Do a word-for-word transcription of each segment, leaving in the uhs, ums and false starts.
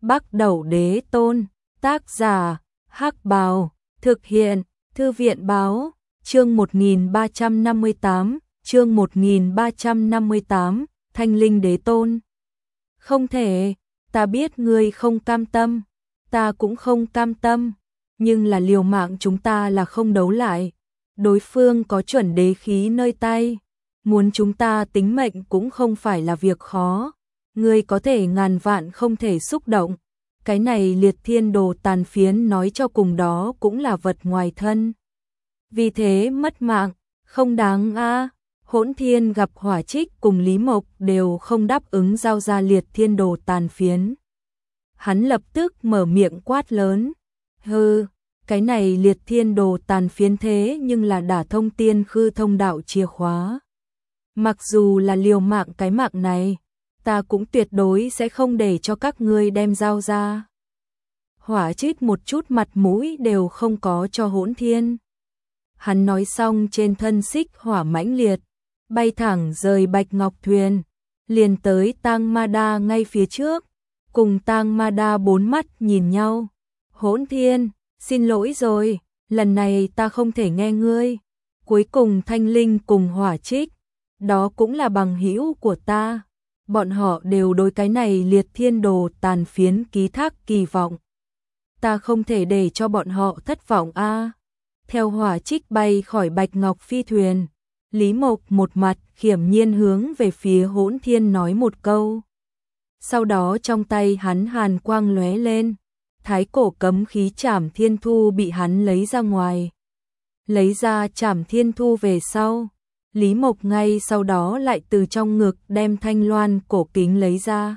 Bắc Đẩu Đế Tôn, tác giả, Hắc Bào, thực hiện, Thư viện báo, chương một nghìn ba trăm năm mươi tám, chương một nghìn ba trăm năm mươi tám, Thanh Linh Đế Tôn. Không thể, ta biết ngươi không cam tâm, ta cũng không cam tâm, nhưng là liều mạng chúng ta là không đấu lại. Đối phương có chuẩn đế khí nơi tay, muốn chúng ta tính mệnh cũng không phải là việc khó. Ngươi có thể ngàn vạn không thể xúc động, cái này liệt thiên đồ tàn phiến nói cho cùng đó cũng là vật ngoài thân. Vì thế mất mạng, không đáng a. Hỗn Thiên gặp Hỏa Trích cùng Lý Mộc đều không đáp ứng giao ra liệt thiên đồ tàn phiến. Hắn lập tức mở miệng quát lớn, hừ, cái này liệt thiên đồ tàn phiến thế nhưng là đả thông tiên khư thông đạo chìa khóa. Mặc dù là liều mạng cái mạng này, ta cũng tuyệt đối sẽ không để cho các ngươi đem giao ra. Hỏa Trích một chút mặt mũi đều không có cho Hỗn Thiên. Hắn nói xong trên thân xích hỏa mãnh liệt, bay thẳng rời Bạch Ngọc Thuyền, liền tới Tang Ma Đa ngay phía trước, cùng Tang Ma Đa bốn mắt nhìn nhau. Hỗn Thiên, xin lỗi rồi, lần này ta không thể nghe ngươi. Cuối cùng Thanh Linh cùng Hỏa Trích, đó cũng là bằng hữu của ta. Bọn họ đều đối cái này liệt thiên đồ tàn phiến ký thác kỳ vọng. Ta không thể để cho bọn họ thất vọng a. Theo Hỏa Trích bay khỏi Bạch Ngọc phi thuyền, Lý Mộc một mặt khiểm nhiên hướng về phía Hỗn Thiên nói một câu. Sau đó trong tay hắn hàn quang lóe lên, thái cổ cấm khí Trảm Thiên Thu bị hắn lấy ra ngoài. Lấy ra Trảm Thiên Thu về sau, Lý Mộc ngay sau đó lại từ trong ngực đem thanh loan cổ kính lấy ra.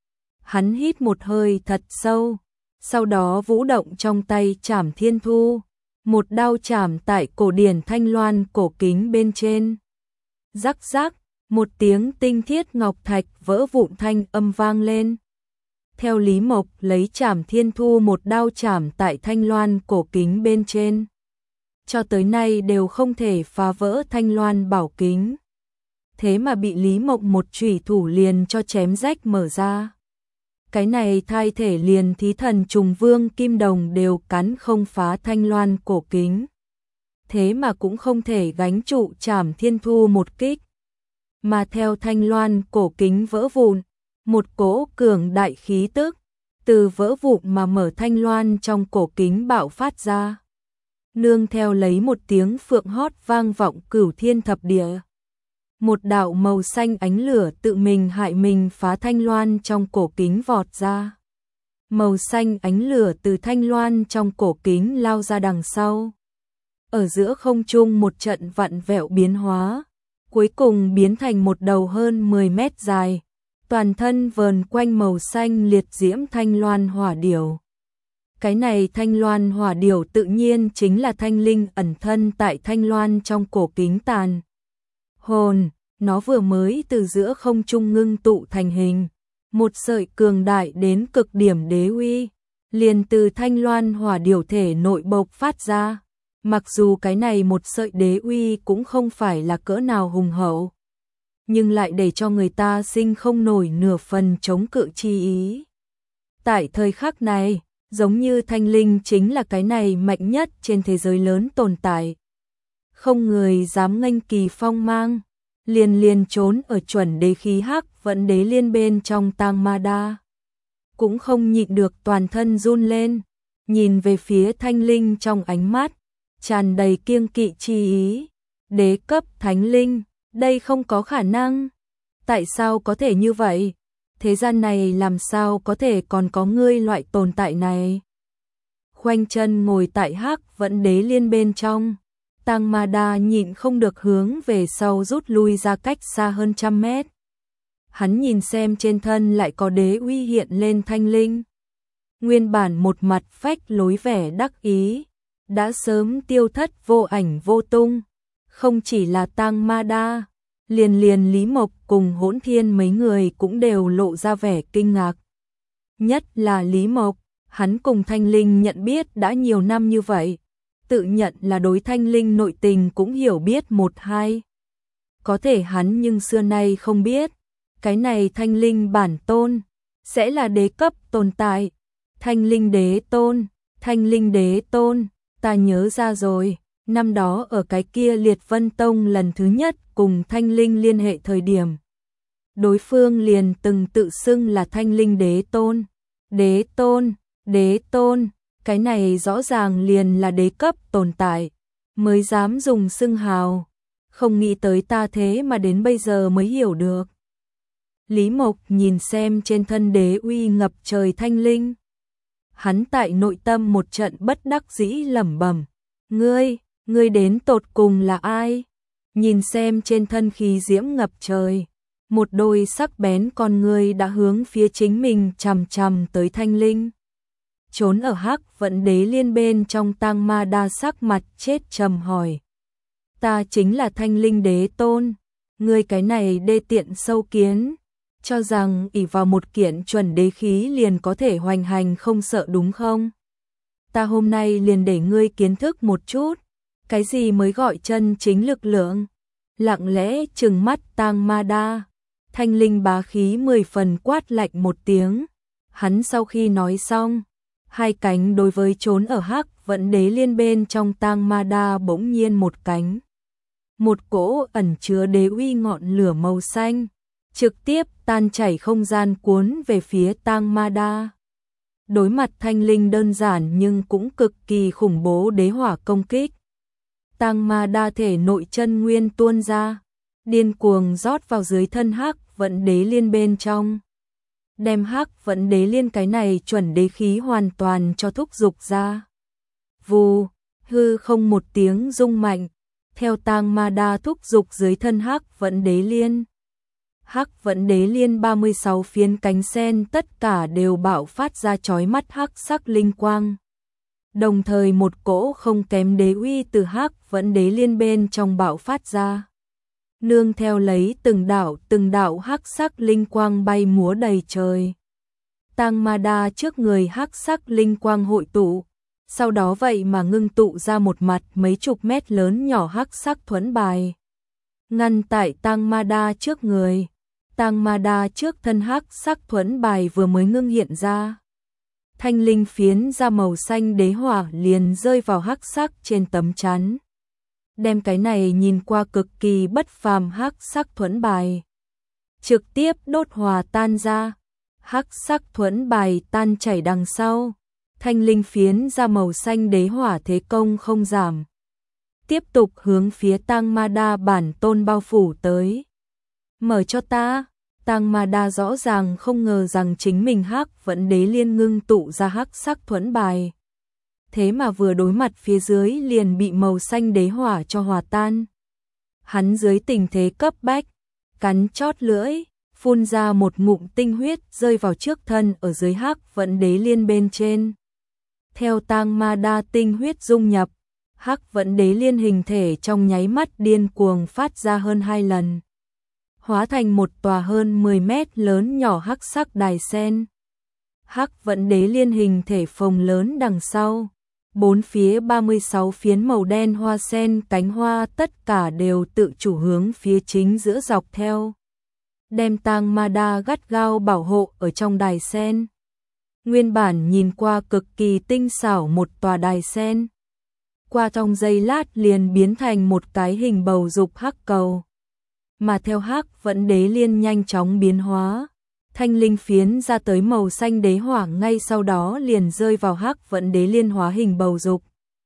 Hắn hít một hơi thật sâu, sau đó vũ động trong tay Trảm Thiên Thu, một đao chảm tại cổ điển thanh loan cổ kính bên trên. Rắc rắc, một tiếng tinh thiết ngọc thạch vỡ vụn thanh âm vang lên. Theo Lý Mộc lấy Trảm Thiên Thu một đao chảm tại thanh loan cổ kính bên trên, cho tới nay đều không thể phá vỡ thanh loan bảo kính. Thế mà bị Lý Mộc một chủy thủ liền cho chém rách mở ra. Cái này thai thể liền thí thần trùng vương kim đồng đều cắn không phá thanh loan cổ kính. Thế mà cũng không thể gánh trụ Trảm Thiên Thu một kích. Mà theo thanh loan cổ kính vỡ vụn, một cỗ cường đại khí tức từ vỡ vụn mà mở thanh loan trong cổ kính bạo phát ra. Nương theo lấy một tiếng phượng hót vang vọng cửu thiên thập địa. Một đạo màu xanh ánh lửa tự mình hại mình phá thanh loan trong cổ kính vọt ra. Màu xanh ánh lửa từ thanh loan trong cổ kính lao ra đằng sau. Ở giữa không trung một trận vặn vẹo biến hóa, cuối cùng biến thành một đầu hơn mười mét dài, toàn thân vờn quanh màu xanh liệt diễm thanh loan hỏa điểu. Cái này thanh loan hỏa điểu tự nhiên chính là thanh linh ẩn thân tại thanh loan trong cổ kính tàn hồn, nó vừa mới từ giữa không trung ngưng tụ thành hình, một sợi cường đại đến cực điểm đế uy, liền từ thanh loan hỏa điểu thể nội bộc phát ra. Mặc dù cái này một sợi đế uy cũng không phải là cỡ nào hùng hậu, nhưng lại để cho người ta sinh không nổi nửa phần chống cự chi ý. Tại thời khắc này, giống như thanh linh chính là cái này mạnh nhất trên thế giới lớn tồn tại. Không người dám nghênh kỳ phong mang, liền liền trốn ở chuẩn đế khí hắc vẫn đế liên bên trong Tang Ma Đa. Cũng không nhịn được toàn thân run lên, nhìn về phía thanh linh trong ánh mắt, tràn đầy kiêng kỵ chi ý. Đế cấp thánh linh, đây không có khả năng. Tại sao có thể như vậy? Thế gian này làm sao có thể còn có ngươi loại tồn tại này? Khoanh chân ngồi tại hắc vẫn đế liên bên trong, Tang Ma Đa nhịn không được hướng về sau rút lui ra cách xa hơn trăm mét. Hắn nhìn xem trên thân lại có đế uy hiện lên thanh linh. Nguyên bản một mặt phách lối vẻ đắc ý, đã sớm tiêu thất vô ảnh vô tung. Không chỉ là Tang Ma Đa, liền liền Lý Mộc cùng Hỗn Thiên mấy người cũng đều lộ ra vẻ kinh ngạc. Nhất là Lý Mộc, hắn cùng thanh linh nhận biết đã nhiều năm như vậy, tự nhận là đối thanh linh nội tình cũng hiểu biết một hai. Có thể hắn nhưng xưa nay không biết, cái này thanh linh bản tôn, sẽ là đế cấp tồn tại. Thanh linh đế tôn, thanh linh đế tôn, ta nhớ ra rồi, năm đó ở cái kia Liệt Vân Tông lần thứ nhất cùng thanh linh liên hệ thời điểm. Đối phương liền từng tự xưng là thanh linh đế tôn. Đế tôn, đế tôn, cái này rõ ràng liền là đế cấp tồn tại, mới dám dùng xưng hào. Không nghĩ tới ta thế mà đến bây giờ mới hiểu được. Lý Mộc nhìn xem trên thân đế uy ngập trời thanh linh. Hắn tại nội tâm một trận bất đắc dĩ lẩm bẩm. Ngươi, ngươi đến tột cùng là ai? Nhìn xem trên thân khí diễm ngập trời. Một đôi sắc bén con ngươi đã hướng phía chính mình chằm chằm tới thanh linh. Trốn ở Hắc Vận Đế Liên bên trong Tang Ma Đa sắc mặt chết trầm hỏi. Ta chính là thanh linh đế tôn. Ngươi cái này đê tiện sâu kiến. Cho rằng ỷ vào một kiện chuẩn đế khí liền có thể hoành hành không sợ đúng không? Ta hôm nay liền để ngươi kiến thức một chút. Cái gì mới gọi chân chính lực lượng? Lặng lẽ trừng mắt Tang Ma Đa. Thanh linh bá khí mười phần quát lạnh một tiếng. Hắn sau khi nói xong, hai cánh đối với trốn ở Hắc Vận Đế Liên bên trong Tang Ma Đa bỗng nhiên một cánh. Một cỗ ẩn chứa đế uy ngọn lửa màu xanh, trực tiếp tan chảy không gian cuốn về phía Tang Ma Đa. Đối mặt thanh linh đơn giản nhưng cũng cực kỳ khủng bố đế hỏa công kích. Tang Ma Đa thể nội chân nguyên tuôn ra, điên cuồng rót vào dưới thân Hắc Vận Đế Liên bên trong. Đem Hắc Vận Đế Liên cái này chuẩn đế khí hoàn toàn cho thúc dục ra. Vù, hư không một tiếng rung mạnh, theo Tang Ma Đa thúc dục dưới thân Hắc Vận Đế Liên. Hắc Vận Đế Liên ba mươi sáu phiến cánh sen tất cả đều bạo phát ra chói mắt hắc sắc linh quang. Đồng thời một cỗ không kém đế uy từ Hắc Vận Đế Liên bên trong bạo phát ra. Nương theo lấy từng đạo từng đạo hắc sắc linh quang bay múa đầy trời. Tang Ma Đa trước người hắc sắc linh quang hội tụ, sau đó vậy mà ngưng tụ ra một mặt mấy chục mét lớn nhỏ hắc sắc thuẫn bài. Ngăn tại Tang Ma Đa trước người. Tang Ma Đa trước thân hắc sắc thuẫn bài vừa mới ngưng hiện ra. Thanh linh phiến ra màu xanh đế hỏa liền rơi vào hắc sắc trên tấm chắn. Đem cái này nhìn qua cực kỳ bất phàm hắc sắc thuẫn bài trực tiếp đốt hòa tan ra. Hắc sắc thuẫn bài tan chảy đằng sau, thanh linh phiến ra màu xanh đế hỏa thế công không giảm, tiếp tục hướng phía Tang Ma Đa bản tôn bao phủ tới. Mở cho ta. Tang Ma Đa rõ ràng không ngờ rằng chính mình Hắc Vận Đế Liên ngưng tụ ra hắc sắc thuẫn bài. Thế mà vừa đối mặt phía dưới liền bị màu xanh đế hỏa cho hòa tan. Hắn dưới tình thế cấp bách, cắn chót lưỡi, phun ra một ngụm tinh huyết rơi vào trước thân ở dưới Hắc Vận Đế Liên bên trên. Theo Tang Ma Đa tinh huyết dung nhập, Hắc Vận Đế Liên hình thể trong nháy mắt điên cuồng phát ra hơn hai lần. Hóa thành một tòa hơn mười mét lớn nhỏ hắc sắc đài sen. Hắc Vận Đế Liên hình thể phồng lớn đằng sau. Bốn phía ba mươi sáu phiến màu đen hoa sen cánh hoa tất cả đều tự chủ hướng phía chính giữa dọc theo. Đem Tang Ma Đa gắt gao bảo hộ ở trong đài sen. Nguyên bản nhìn qua cực kỳ tinh xảo một tòa đài sen. Qua trong giây lát liền biến thành một cái hình bầu dục hắc cầu. Mà theo Hắc Vận Đế Liên nhanh chóng biến hóa, thanh linh phiến ra tới màu xanh đế hỏa ngay sau đó liền rơi vào Hắc Vận Đế Liên hóa hình bầu dục.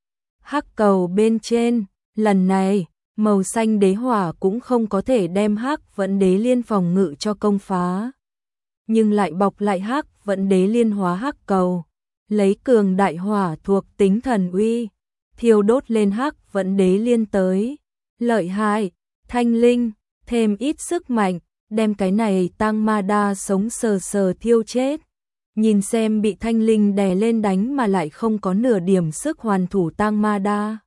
Hắc cầu bên trên, lần này, màu xanh đế hỏa cũng không có thể đem Hắc Vận Đế Liên phòng ngự cho công phá, nhưng lại bọc lại Hắc Vận Đế Liên hóa hắc cầu, lấy cường đại hỏa thuộc tính thần uy, thiêu đốt lên Hắc Vận Đế Liên tới. Lợi hại, thanh linh, thêm ít sức mạnh, đem cái này Tang Ma Đa sống sờ sờ thiêu chết. Nhìn xem bị thanh linh đè lên đánh mà lại không có nửa điểm sức hoàn thủ Tang Ma Đa.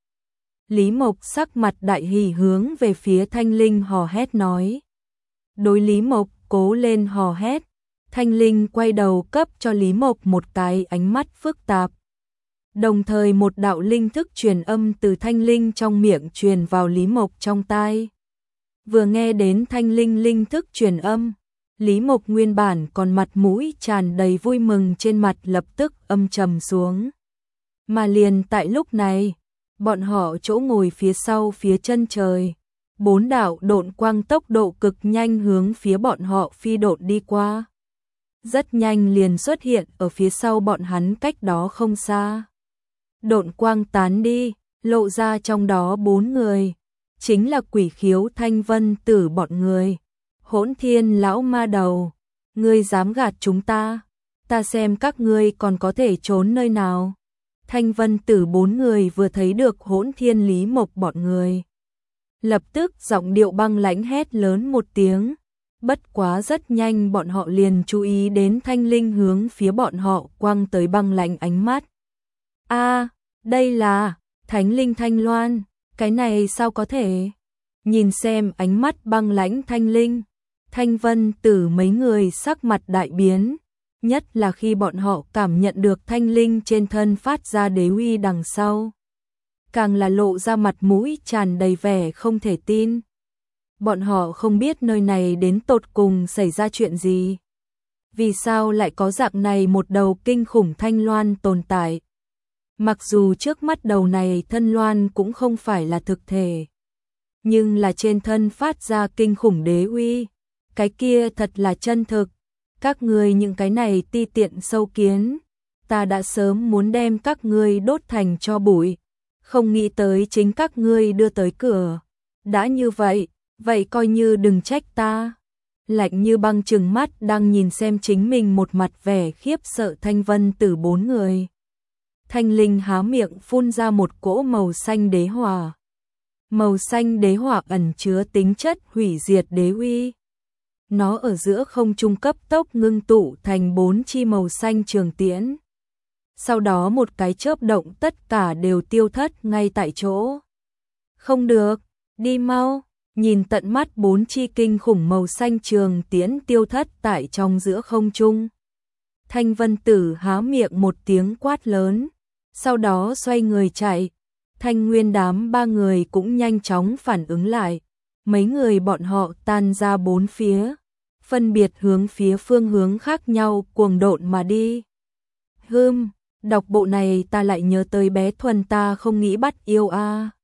Lý Mộc sắc mặt đại hỉ hướng về phía thanh linh hò hét nói. Đối Lý Mộc cố lên hò hét, thanh linh quay đầu cấp cho Lý Mộc một cái ánh mắt phức tạp. Đồng thời một đạo linh thức truyền âm từ thanh linh trong miệng truyền vào Lý Mộc trong tai. Vừa nghe đến thanh linh linh thức truyền âm, Lý Mộc nguyên bản còn mặt mũi tràn đầy vui mừng trên mặt lập tức âm trầm xuống. Mà liền tại lúc này, bọn họ chỗ ngồi phía sau phía chân trời, bốn đạo độn quang tốc độ cực nhanh hướng phía bọn họ phi độn đi qua. Rất nhanh liền xuất hiện ở phía sau bọn hắn cách đó không xa. Độn quang tán đi, lộ ra trong đó bốn người, chính là Quỷ Khiếu Thanh Vân Tử bọn người. Hỗn Thiên lão ma đầu, ngươi dám gạt chúng ta, ta xem các ngươi còn có thể trốn nơi nào. Thanh Vân Tử bốn người vừa thấy được Hỗn Thiên Lý Mộc bọn người, lập tức giọng điệu băng lãnh hét lớn một tiếng. Bất quá rất nhanh bọn họ liền chú ý đến Thanh Linh hướng phía bọn họ quăng tới băng lãnh ánh mắt. A, đây là Thánh Linh Thanh Loan, cái này sao có thể? Nhìn xem ánh mắt băng lãnh Thanh Linh, Thanh Vân Tử mấy người sắc mặt đại biến, nhất là khi bọn họ cảm nhận được Thanh Linh trên thân phát ra đế uy đằng sau, càng là lộ ra mặt mũi tràn đầy vẻ không thể tin. Bọn họ không biết nơi này đến tột cùng xảy ra chuyện gì. Vì sao lại có dạng này một đầu kinh khủng thanh loan tồn tại? Mặc dù trước mắt đầu này thân loan cũng không phải là thực thể, nhưng là trên thân phát ra kinh khủng đế uy, cái kia thật là chân thực. Các ngươi những cái này ti tiện sâu kiến, ta đã sớm muốn đem các ngươi đốt thành tro bụi, không nghĩ tới chính các ngươi đưa tới cửa. Đã như vậy, vậy coi như đừng trách ta. Lạnh như băng trừng mắt đang nhìn xem chính mình một mặt vẻ khiếp sợ Thanh Vân Tử bốn người. Thanh Linh há miệng phun ra một cỗ màu xanh đế hỏa. Màu xanh đế hỏa ẩn chứa tính chất hủy diệt đế uy. Nó ở giữa không trung cấp tốc ngưng tụ thành bốn chi màu xanh trường tiễn. Sau đó một cái chớp động tất cả đều tiêu thất ngay tại chỗ. Không được, đi mau. Nhìn tận mắt bốn chi kinh khủng màu xanh trường tiễn tiêu thất tại trong giữa không trung. Thanh Vân Tử há miệng một tiếng quát lớn, sau đó xoay người chạy. Thanh Nguyên đám ba người cũng nhanh chóng phản ứng lại. Mấy người bọn họ tan ra bốn phía, phân biệt hướng phía phương hướng khác nhau cuồng độn mà đi. Hừm, đọc bộ này ta lại nhớ tới bé Thuần ta không nghĩ bắt yêu a.